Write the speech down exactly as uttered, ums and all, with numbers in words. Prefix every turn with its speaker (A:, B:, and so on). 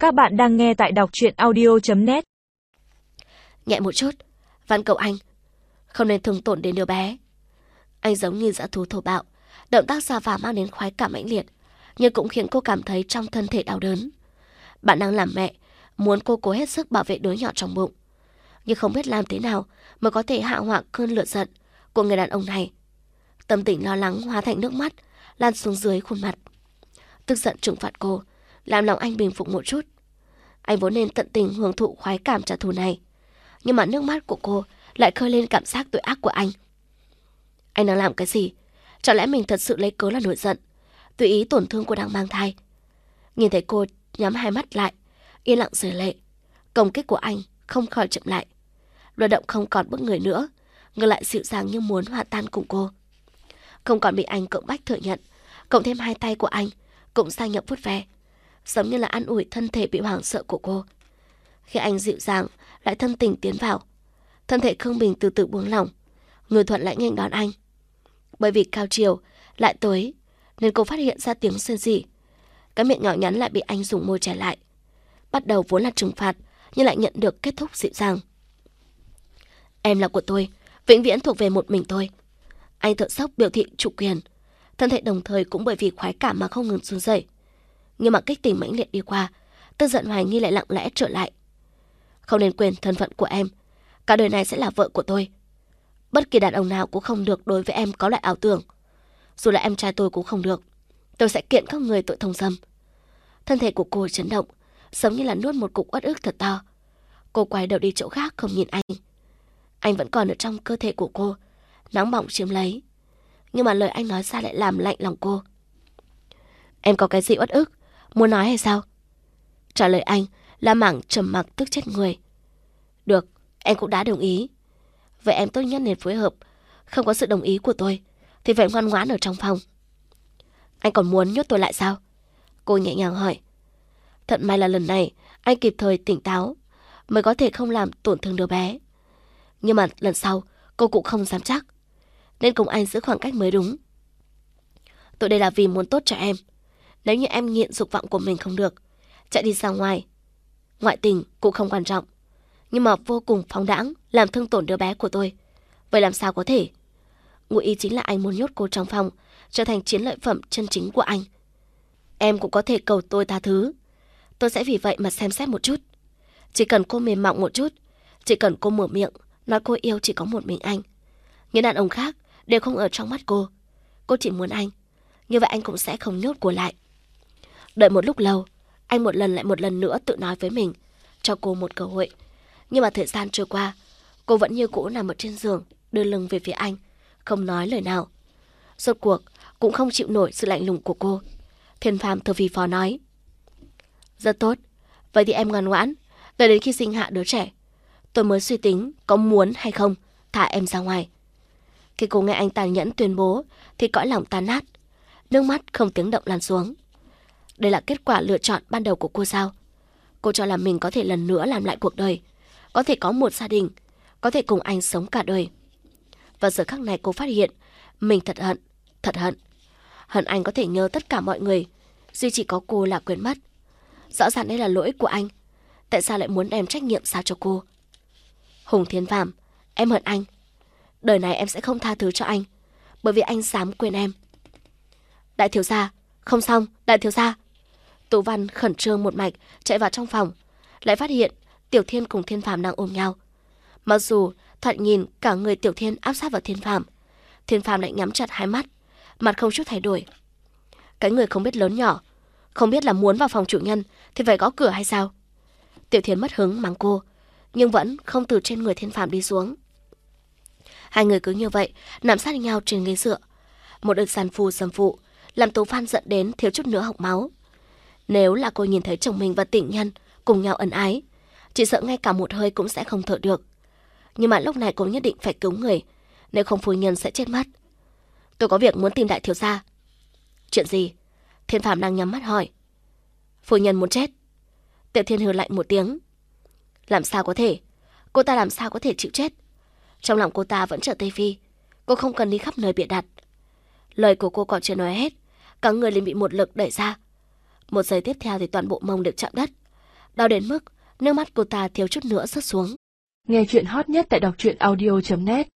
A: Các bạn đang nghe tại đọc truyện audio chấm net.
B: Nhẹ một chút, van cầu anh, không nên thương tổn đến đứa bé. Anh giống như dã thú thô bạo, động tác xa vào mang đến khoái cảm mãnh liệt, nhưng cũng khiến cô cảm thấy trong thân thể đau đớn. Bạn đang làm mẹ, muốn cô cố hết sức bảo vệ đứa nhỏ trong bụng, nhưng không biết làm thế nào mới có thể hạ hoãn cơn lửa giận của người đàn ông này. Tâm tình lo lắng hóa thành nước mắt lan xuống dưới khuôn mặt. Tức giận trừng phạt cô, làm lòng anh bình phục một chút. Anh vốn nên tận tình hưởng thụ khoái cảm trả thù này, nhưng mà nước mắt của cô lại khơi lên cảm giác tội ác của anh. Anh đang làm cái gì? Chẳng lẽ mình thật sự lấy cớ là nổi giận, tùy ý tổn thương cô đang mang thai? Nhìn thấy cô nhắm hai mắt lại, yên lặng rơi lệ, công kích của anh không khỏi chậm lại. Luật động không còn bức người nữa, ngược lại dịu dàng như muốn hòa tan cùng cô. Không còn bị anh cưỡng bách thừa nhận, cộng thêm hai tay của anh cũng sang nhập vuốt ve, giống như là an ủi thân thể bị hoảng sợ của cô. Khi anh dịu dàng lại thân tình tiến vào, thân thể Khương Bình từ từ buông lỏng, người Thuận lại nghênh đón anh. Bởi vì cao chiều lại tới nên cô phát hiện ra tiếng rên rỉ. Cái miệng nhỏ nhắn lại bị anh dùng môi che lại. Bắt đầu vốn là trừng phạt, nhưng lại nhận được kết thúc dịu dàng. Em là của tôi, vĩnh viễn thuộc về một mình tôi. Anh thở sốc biểu thị chủ quyền, thân thể đồng thời cũng bởi vì khoái cảm mà không ngừng run rẩy. Nhưng mà kích tình mãnh liệt đi qua, tức giận hoài nghi lại lặng lẽ trở lại. Không nên quên thân phận của em, cả đời này sẽ là vợ của tôi. Bất kỳ đàn ông nào cũng không được đối với em có loại ảo tưởng. Dù là em trai tôi cũng không được. Tôi sẽ kiện các người tội thông dâm. Thân thể của cô chấn động, giống như là nuốt một cục uất ức thật to. Cô quay đầu đi chỗ khác không nhìn anh. Anh vẫn còn ở trong cơ thể của cô, nóng bỏng chiếm lấy. Nhưng mà lời anh nói ra lại làm lạnh lòng cô. Em có cái gì uất ức, muốn nói hay sao? Trả lời anh là mảng trầm mặc tức chết người. Được, em cũng đã đồng ý. Vậy em tốt nhất nên phối hợp. Không có sự đồng ý của tôi thì phải ngoan ngoãn ở trong phòng. Anh còn muốn nhốt tôi lại sao? Cô nhẹ nhàng hỏi. Thật may là lần này anh kịp thời tỉnh táo, mới có thể không làm tổn thương đứa bé. Nhưng mà lần sau cô cũng không dám chắc, nên cùng anh giữ khoảng cách mới đúng. Tôi đây là vì muốn tốt cho em. Nếu như em nghiện dục vọng của mình không được, chạy đi ra ngoài, ngoại tình cũng không quan trọng, nhưng mà vô cùng phóng đãng làm thương tổn đứa bé của tôi, vậy làm sao có thể? Ngụ ý chính là anh muốn nhốt cô trong phòng, trở thành chiến lợi phẩm chân chính của anh. Em cũng có thể cầu tôi tha thứ. Tôi sẽ vì vậy mà xem xét một chút. Chỉ cần cô mềm mỏng một chút, chỉ cần cô mở miệng nói cô yêu chỉ có một mình anh, những đàn ông khác đều không ở trong mắt cô. Cô chỉ muốn anh, như vậy anh cũng sẽ không nhốt cô lại. Đợi một lúc lâu, anh một lần lại một lần nữa tự nói với mình, cho cô một cơ hội. Nhưng mà thời gian trôi qua, cô vẫn như cũ nằm ở trên giường, đưa lưng về phía anh, không nói lời nào. Rốt cuộc cũng không chịu nổi sự lạnh lùng của cô. Thiên Phàm thở phì phò nói. Rất tốt, vậy thì em ngoan ngoãn, đợi đến khi sinh hạ đứa trẻ, tôi mới suy tính có muốn hay không thả em ra ngoài. Khi cô nghe anh tàn nhẫn tuyên bố thì cõi lòng tan nát, nước mắt không tiếng động lan xuống. Đây là kết quả lựa chọn ban đầu của cô sao? Cô cho là mình có thể lần nữa làm lại cuộc đời, có thể có một gia đình, có thể cùng anh sống cả đời. Và giờ khắc này cô phát hiện mình thật hận, thật hận. Hận anh có thể nhớ tất cả mọi người, duy chỉ có cô là quên mất. Rõ ràng đây là lỗi của anh, tại sao lại muốn đem trách nhiệm sao cho cô? Hùng Thiên Phàm, em hận anh. Đời này em sẽ không tha thứ cho anh, bởi vì anh dám quên em. Đại thiếu gia, không xong, đại thiếu gia. Tú Văn khẩn trương một mạch chạy vào trong phòng, lại phát hiện Tiểu Thiên cùng Thiên Phàm đang ôm nhau. Mặc dù thoạt nhìn cả người Tiểu Thiên áp sát vào Thiên Phàm, Thiên Phàm lại nhắm chặt hai mắt, mặt không chút thay đổi. Cái người không biết lớn nhỏ, không biết là muốn vào phòng chủ nhân thì phải gõ cửa hay sao? Tiểu Thiên mất hứng mắng cô, nhưng vẫn không từ trên người Thiên Phàm đi xuống. Hai người cứ như vậy nằm sát nhau trên ghế dựa. Một đợt giàn phù dầm phụ làm Tú Văn giận đến thiếu chút nữa hộc máu. Nếu là cô nhìn thấy chồng mình và tình nhân cùng nhau ân ái, chỉ sợ ngay cả một hơi cũng sẽ không thở được. Nhưng mà lúc này cô nhất định phải cứu người, nếu không phu nhân sẽ chết mất. Tôi có việc muốn tìm đại thiếu gia. Chuyện gì? Thiên Phàm đang nhắm mắt hỏi. Phu nhân muốn chết. Tiểu Thiên hừ lạnh một tiếng. Làm sao có thể? Cô ta làm sao có thể chịu chết? Trong lòng cô ta vẫn chờ Tây Phi, cô không cần đi khắp nơi bịa đặt. Lời của cô còn chưa nói hết, cả người liền bị một lực đẩy ra. Một giây tiếp theo thì toàn bộ mông được chạm đất. đau đến mức nước mắt cô ta thiếu chút nữa rớt xuống.
C: Nghe chuyện hot nhất tại đọc truyện audio chấm net.